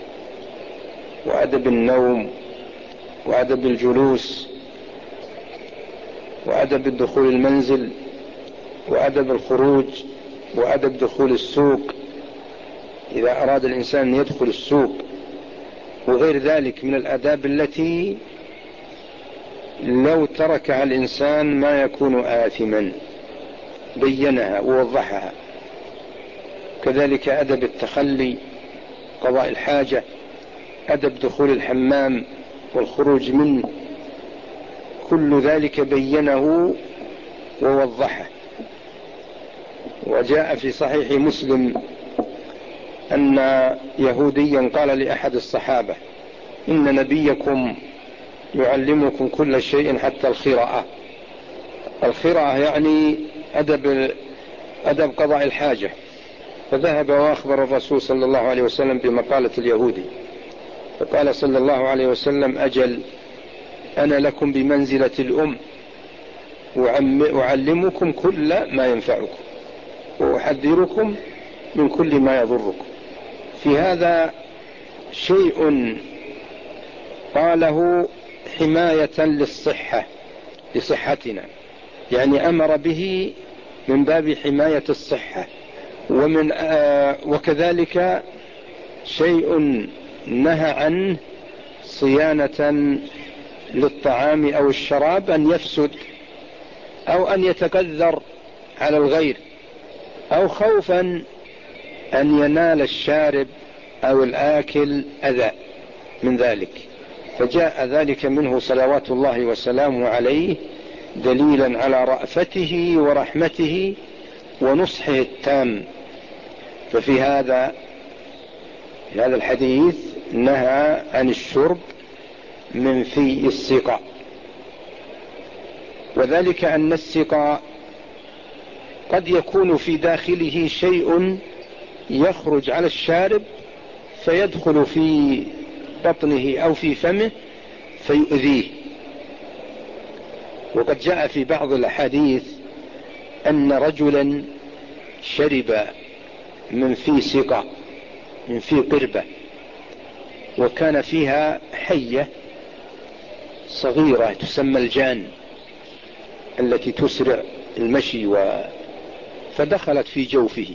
وأدب النوم وأدب الجلوس وأدب الدخول المنزل وأدب الخروج وأدب دخول السوق إذا أراد الإنسان أن يدخل السوق، وغير ذلك من الآداب التي لو تركها الإنسان ما يكون آثما، بينها ووضحها. كذلك أدب التخلي، قضاء الحاجة، أدب دخول الحمام والخروج منه، كل ذلك بينه ووضحه. وجاء في صحيح مسلم أن يهوديا قال لأحد الصحابة: إن نبيكم يعلمكم كل شيء حتى الخراءة. الخراءة يعني أدب, أدب قضاء الحاجة. فذهب وأخبر الرسول صلى الله عليه وسلم بمقالة اليهودي، فقال صلى الله عليه وسلم: أجل، أنا لكم بمنزلة الأم، أعلمكم كل ما ينفعكم وأحذركم من كل ما يضركم. في هذا شيء قاله حماية للصحة لصحتنا، يعني أمر به من باب حماية الصحة. ومن آه وكذلك شيء نهى عنه صيانة للطعام أو الشراب أن يفسد أو أن يتكذر على الغير، أو خوفا أن ينال الشارب أو الآكل أذى من ذلك. فجاء ذلك منه صلوات الله وسلامه عليه دليلا على رأفته ورحمته ونصحه التام. ففي هذا في هذا الحديث نهى عن الشرب من في السقاء، وذلك أن السقاء قد يكون في داخله شيء يخرج على الشارب فيدخل في بطنه أو في فمه فيؤذيه. وقد جاء في بعض الأحاديث أن رجلا شرب من في سقاء، من في قربة، وكان فيها حية صغيرة تسمى الجان التي تسرع المشي و... فدخلت في جوفه،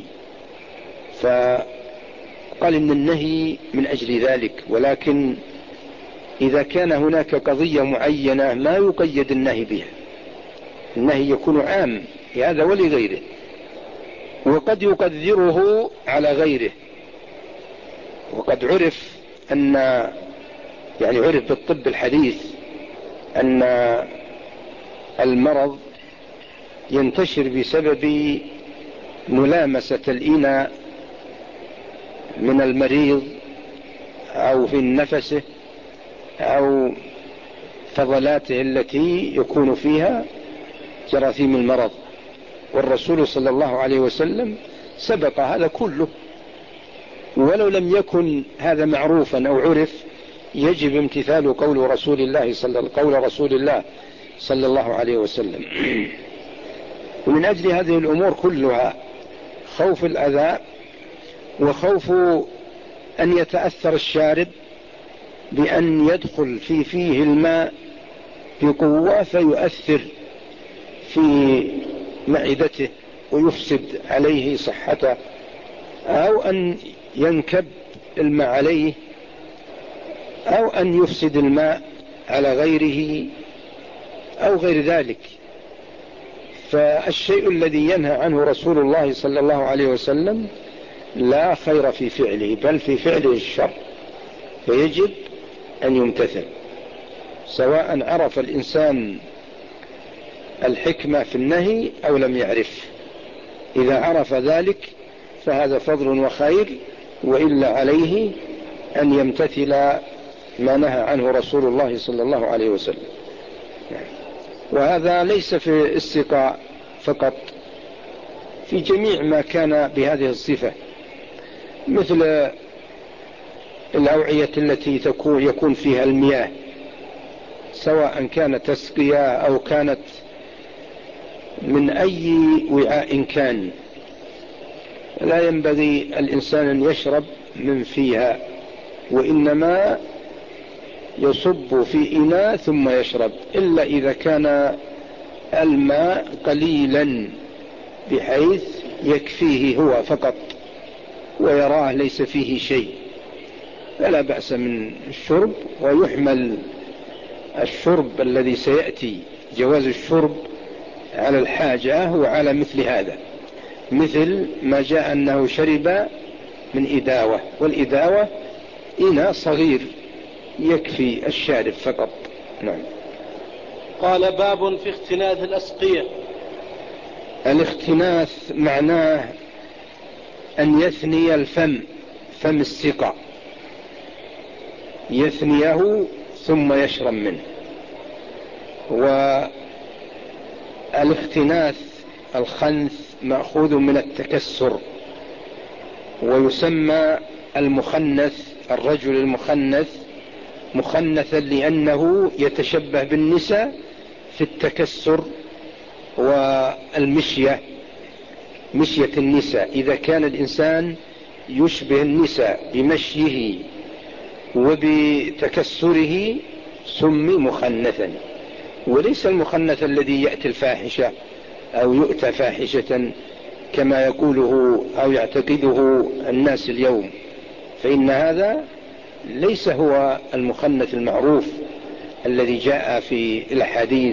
فقال إن النهي من أجل ذلك. ولكن إذا كان هناك قضية معينة ما يقيد النهي بها، النهي يكون عام لهذا ولغيره، وقد يقدره على غيره. وقد عرف أن يعني عرف بالطب الحديث أن المرض ينتشر بسبب ملامسة الإناء من المريض أو في نفسه أو فضلاته التي يكون فيها جراثيم المرض. والرسول صلى الله عليه وسلم سبق هذا كله، ولو لم يكن هذا معروفا أو عرف يجب امتثال قول رسول الله صلى قول رسول الله صلى الله عليه وسلم. ومن أجل هذه الأمور كلها خوف الأذى وخوف أن يتأثر الشارب بأن يدخل في فيه الماء بقوة فيؤثر في معدته ويفسد عليه صحته، أو أن ينكب الماء عليه، أو أن يفسد الماء على غيره أو غير ذلك. فالشيء الذي ينهى عنه رسول الله صلى الله عليه وسلم لا خير في فعله، بل في فعله الشر، فيجب أن يمتثل، سواء عرف الإنسان الحكمة في النهي أو لم يعرف. إذا عرف ذلك فهذا فضل وخير، وإلا عليه أن يمتثل ما نهى عنه رسول الله صلى الله عليه وسلم. وهذا ليس في السقاء فقط، في جميع ما كان بهذه الصفة، مثل الأوعية التي تكون يكون فيها المياه، سواء كانت تسقية أو كانت من أي وعاء كان، لا ينبغي الإنسان أن يشرب من فيها، وإنما يصب في إناء ثم يشرب، إلا إذا كان الماء قليلا بحيث يكفيه هو فقط ويراه ليس فيه شيء، فلا بأس من الشرب. ويحمل الشرب الذي سيأتي جواز الشرب على الحاجة وعلى مثل هذا، مثل ما جاء أنه شرب من إداوة، والإداوة إناء صغير يكفي الشارب فقط. نعم. قال باب في اختناث الأسقية. الاختناث معناه أن يثني الفم، فم السقاء يثنيه ثم يشرب منه. والاختناث الخنث مأخوذ من التكسر، ويسمى المخنث الرجل المخنث مخنثا لأنه يتشبه بالنساء في التكسر والمشية، مشية النساء. إذا كان الإنسان يشبه النساء بمشيه وبتكسره سمي مخنثا، وليس المخنث الذي يأتي الفاحشة أو يؤتى فاحشة كما يقوله أو يعتقده الناس اليوم، فإن هذا ليس هو المخنث المعروف الذي جاء في الحديث،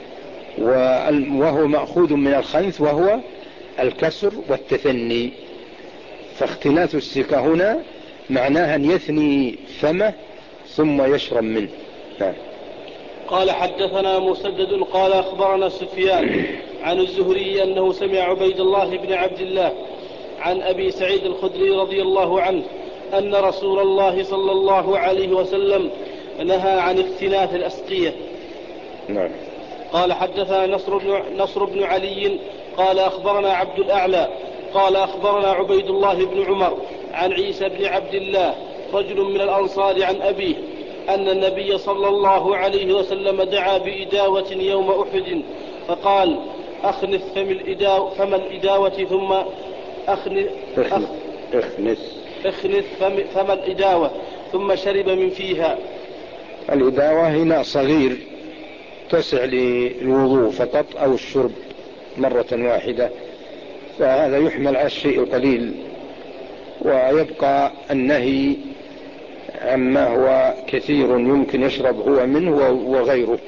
وهو مأخوذ من الخنث وهو الكسر والتثني. فاختلاث السقا هنا معناها أن يثني فمه ثم يشرب منه. نعم. قال حدثنا مسدد قال أخبرنا سفيان عن الزهري أنه سمع عبيد الله بن عبد الله عن أبي سعيد الخدري رضي الله عنه أن رسول الله صلى الله عليه وسلم نهى عن اختناث الأسقية. نعم. قال حدثنا نصر بن, نصر بن علي قال أخبرنا عبد الأعلى قال أخبرنا عبيد الله بن عمر عن عيسى بن عبد الله رجل من الأنصار عن أبيه أن النبي صلى الله عليه وسلم دعا بإداوة يوم أحد فقال أخنث فم الإداوة, فم الإداوة ثم أخنث, أخنث, أخنث فم, فم الإداوة ثم شرب من فيها. الإداوة هنا صغير تسع للوضوء فقط أو الشرب مرة واحدة، فهذا يحمل على الشيء القليل، ويبقى النهي عما هو كثير يمكن يشرب هو منه وغيره.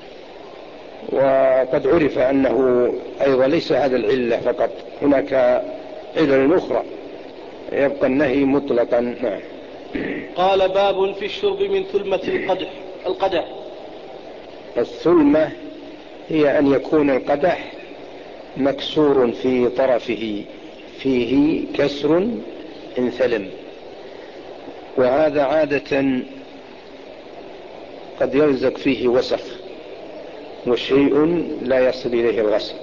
وقد عرف أنه أيضا ليس هذا العلة فقط، هناك علل أخرى، يبقى النهي مطلقا. نعم. قال باب في الشرب من ثلمة القدح. القدح الثلمة هي أن يكون القدح مكسور في طرفه، فيه كسر انثلم، وهذا عادة قد يلزق فيه وسخ وشيء لا يصل إليه الغسل.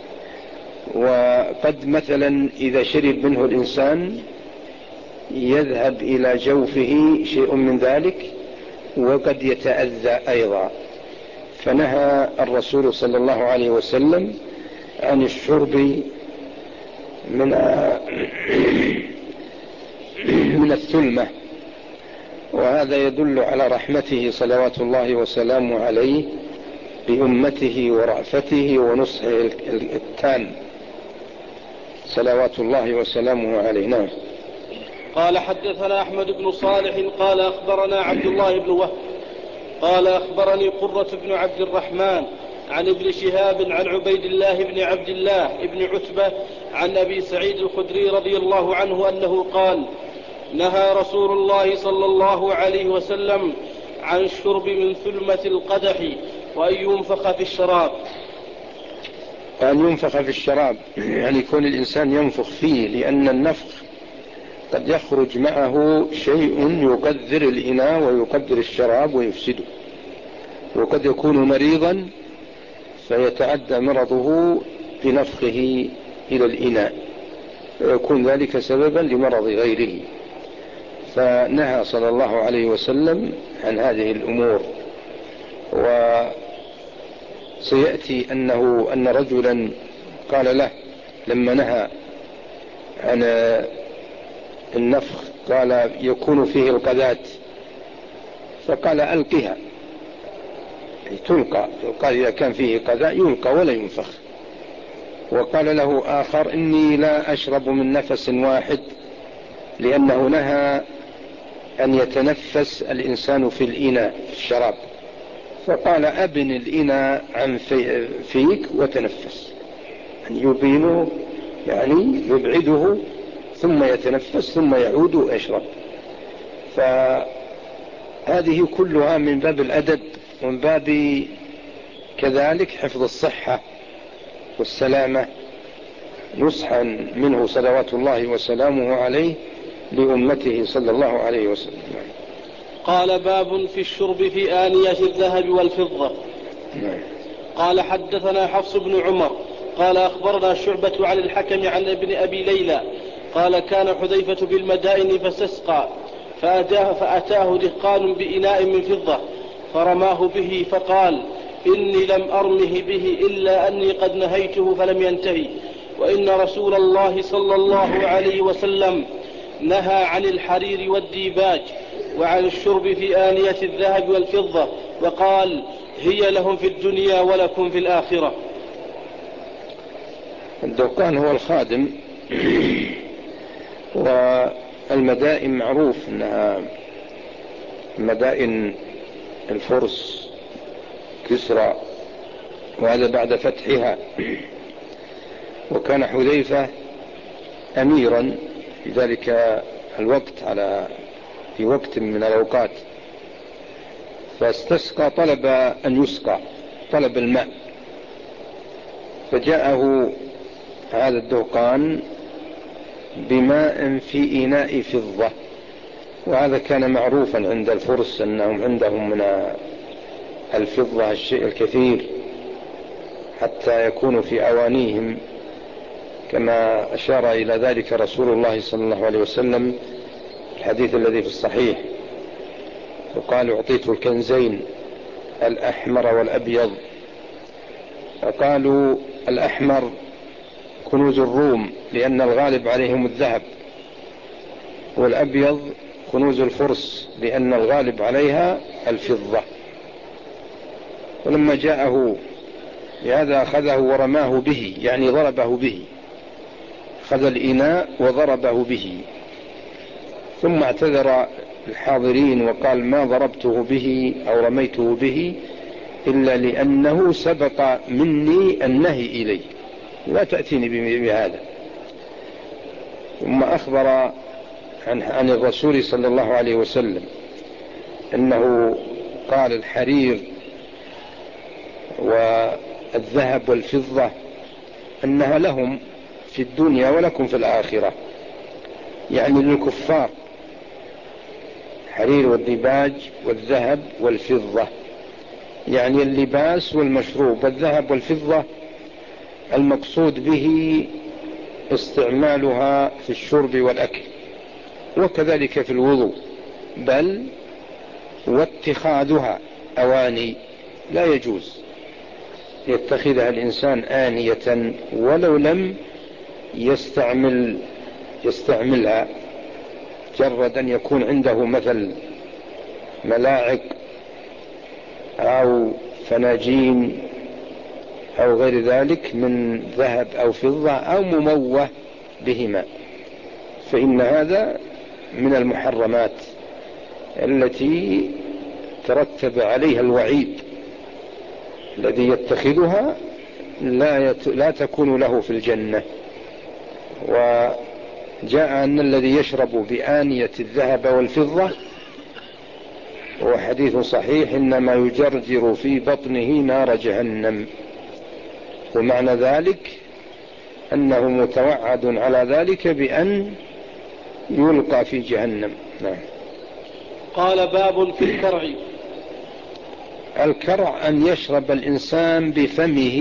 وقد مثلا إذا شرب منه الإنسان يذهب إلى جوفه شيء من ذلك، وقد يتأذى أيضا. فنهى الرسول صلى الله عليه وسلم عن الشرب من من الثلمة، وهذا يدل على رحمته صلوات الله وسلامه عليه بأمته ورأفته ونصحه التام صلوات الله وسلامه عليه. نعم. قال حدثنا أحمد بن صالح قال أخبرنا عبد الله بن وهب قال أخبرني قرة بن عبد الرحمن عن ابن شهاب عن عبيد الله بن عبد الله بن عتبة عن أبي سعيد الخدري رضي الله عنه أنه قال: نهى رسول الله صلى الله عليه وسلم عن الشرب من ثلمة القدح وأن ينفخ في الشراب. أن ينفخ في الشراب يعني يكون الإنسان ينفخ فيه، لأن النفخ قد يخرج معه شيء يقدر الإناء ويقدر الشراب ويفسده، وقد يكون مريضا فيتعدى مرضه بنفخه إلى الإناء، ويكون ذلك سببا لمرض غيره. فنهى صلى الله عليه وسلم عن هذه الأمور. وسيأتي أنه أن رجلا قال له لما نهى عن النفخ قال: يكون فيه القذات، فقال: ألقها، تلقى. قال: إذا كان فيه قذاء يلقى ولا ينفخ. وقال له آخر: إني لا أشرب من نفس واحد، لأنه نهى أن يتنفس الإنسان في الإناء في الشراب. فقال: أبن الإناء عن في فيك وتنفس، يعني يبينه يعني يبعده ثم يتنفس ثم يعود ويشرب. فهذه كلها من باب الأدب ومن باب كذلك حفظ الصحة والسلامة، نصحا منه صلوات الله وسلامه عليه لأمته صلى الله عليه وسلم. قال: باب في الشرب في آنية الذهب والفضة. قال: حدثنا حفص بن عمر قال أخبرنا شعبة عن الحكم عن ابن أبي ليلى قال: كان حذيفة بالمدائن فاستسقى، فأتاه, فأتاه دهقان بإناء من فضة فرماه به، فقال: إني لم أرمه به إلا أني قد نهيته فلم ينتهي، وإن رسول الله صلى الله عليه وسلم نهى عن الحرير والديباج وعن الشرب في آنية الذهب والفضة، وقال: هي لهم في الدنيا ولكم في الآخرة. الدهقان هو الخادم، والمدائن معروف أنها مدائن الفرس كسرى، وهذا بعد فتحها. وكان حذيفة أميرا في ذلك الوقت على في وقت من الأوقات، فاستسقى، طلب أن يسقى، طلب الماء، فجاءه هذا الدهقان بماء في إناء فضة. وهذا كان معروفا عند الفرس أنهم عندهم من الفضة الشيء الكثير حتى يكون في أوانيهم، كما أشار إلى ذلك رسول الله صلى الله عليه وسلم الحديث الذي في الصحيح، وقال: أعطيت الكنزين الأحمر والأبيض. فقالوا: الأحمر كنوز الروم لأن الغالب عليهم الذهب، والأبيض كنوز الفرس لأن الغالب عليها الفضة. ولما جاءه لهذا أخذه ورماه به، يعني ضربه به، أخذ الإناء وضربه به، ثم اعتذر الحاضرين وقال: ما ضربته به أو رميته به إلا لأنه سبق مني النهي إليه، لا تأتيني بهذا. ثم أخبر عن, عن الرسول صلى الله عليه وسلم أنه قال: الحرير والذهب والفضة أنها لهم في الدنيا ولكم في الآخرة، يعني للكفار، حرير والديباج والذهب والفضة، يعني اللباس والمشروب. والذهب والفضة المقصود به استعمالها في الشرب والأكل، وكذلك في الوضوء، بل واتخاذها أواني لا يجوز يتخذها الإنسان آنية ولو لم يستعمل يستعملها، جرد أن يكون عنده مثل ملاعق أو فناجين أو غير ذلك من ذهب أو فضة أو مموه بهما، فإن هذا من المحرمات التي ترتب عليها الوعيد. الذي يتخذها لا, يت... لا تكون له في الجنة. وجاء أن الذي يشرب بآنية الذهب والفضة هو حديث صحيح إنما يجرجر في بطنه نار جهنم، ومعنى ذلك أنه متوعد على ذلك بأن يلقى في جهنم. نعم. قال باب في الكرع. الكرع أن يشرب الإنسان بفمه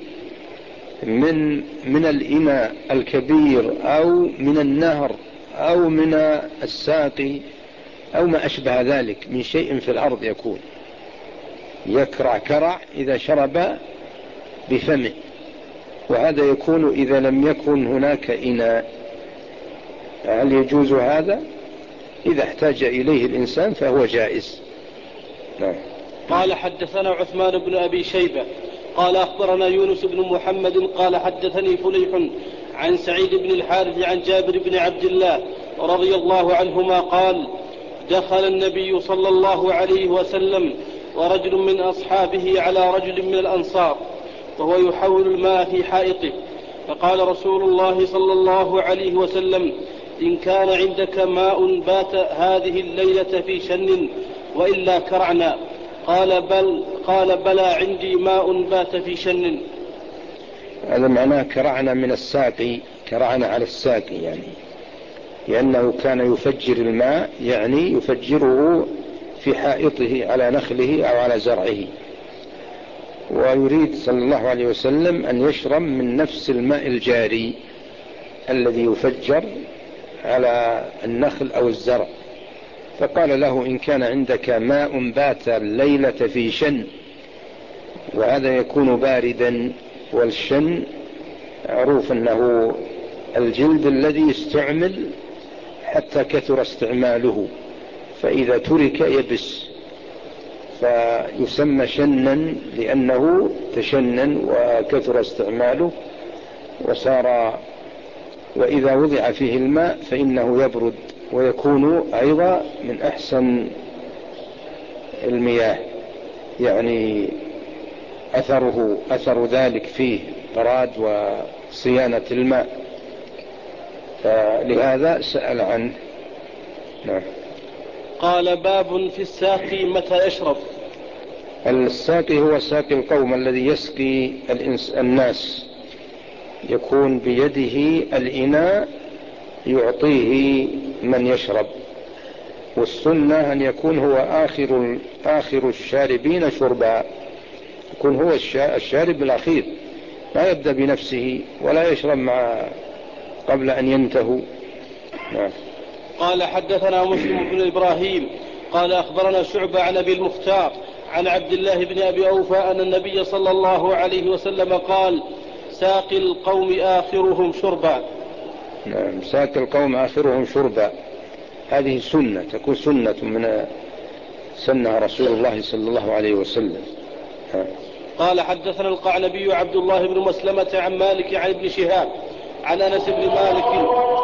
من من الإناء الكبير أو من النهر أو من الساقي أو ما أشبه ذلك من شيء في الأرض، يكون يكرع كرع إذا شرب بفمه، وهذا يكون إذا لم يكن هناك إناء. هل يجوز هذا؟ إذا احتاج إليه الإنسان فهو جائز. نعم. قال حدثنا عثمان بن أبي شيبة قال أخبرنا يونس بن محمد قال حدثني فليح عن سعيد بن الحارث عن جابر بن عبد الله رضي الله عنهما قال دخل النبي صلى الله عليه وسلم ورجل من أصحابه على رجل من الأنصار وهو يحول الماء في حائطه، فقال رسول الله صلى الله عليه وسلم إن كان عندك ماء بات هذه الليلة في شن وإلا كرعنا. قال بل قال بلى عندي ماء بات في شن. هذا معناه كرعنا من الساقي، كرعنا على الساقي، يعني لأنه كان يفجر الماء، يعني يفجره في حائطه على نخله أو على زرعه، ويريد صلى الله عليه وسلم أن يشرب من نفس الماء الجاري الذي يفجر على النخل أو الزرع. فقال له إن كان عندك ماء بات الليلة في شن، وهذا يكون باردا، والشن معروف أنه الجلد الذي يستعمل حتى كثر استعماله، فإذا ترك يبس فيسمى شنا لأنه تشنن وكثر استعماله وصار، وإذا وضع فيه الماء فإنه يبرد ويكون أيضا من أحسن المياه، يعني أثره أثر ذلك فيه براد وصيانة الماء، فلهذا سأل عنه. نعم. قال باب في الساقي متى يشرب. الساقي هو ساقي القوم الذي يسقي الناس، يكون بيده الإناء يعطيه من يشرب، والسنة أن يكون هو آخر آخر الشاربين شربا، يكون هو الشارب الأخير، لا يبدأ بنفسه ولا يشرب مع قبل أن ينتهوا. نعم. قال حدثنا مسلم بن إبراهيم قال أخبرنا شعبة عن أبي المختار عن عبد الله بن أبي أوفى أن النبي صلى الله عليه وسلم قال ساقي القوم آخرهم شربا. نعم. ساقي القوم آخرهم شربا، هذه سنة، تكون سنة من سنة رسول الله صلى الله عليه وسلم. ها. قال حدثنا القعنبي عبد الله بن مسلمة عن مالك عن ابن شهاب عن أنس بن مالك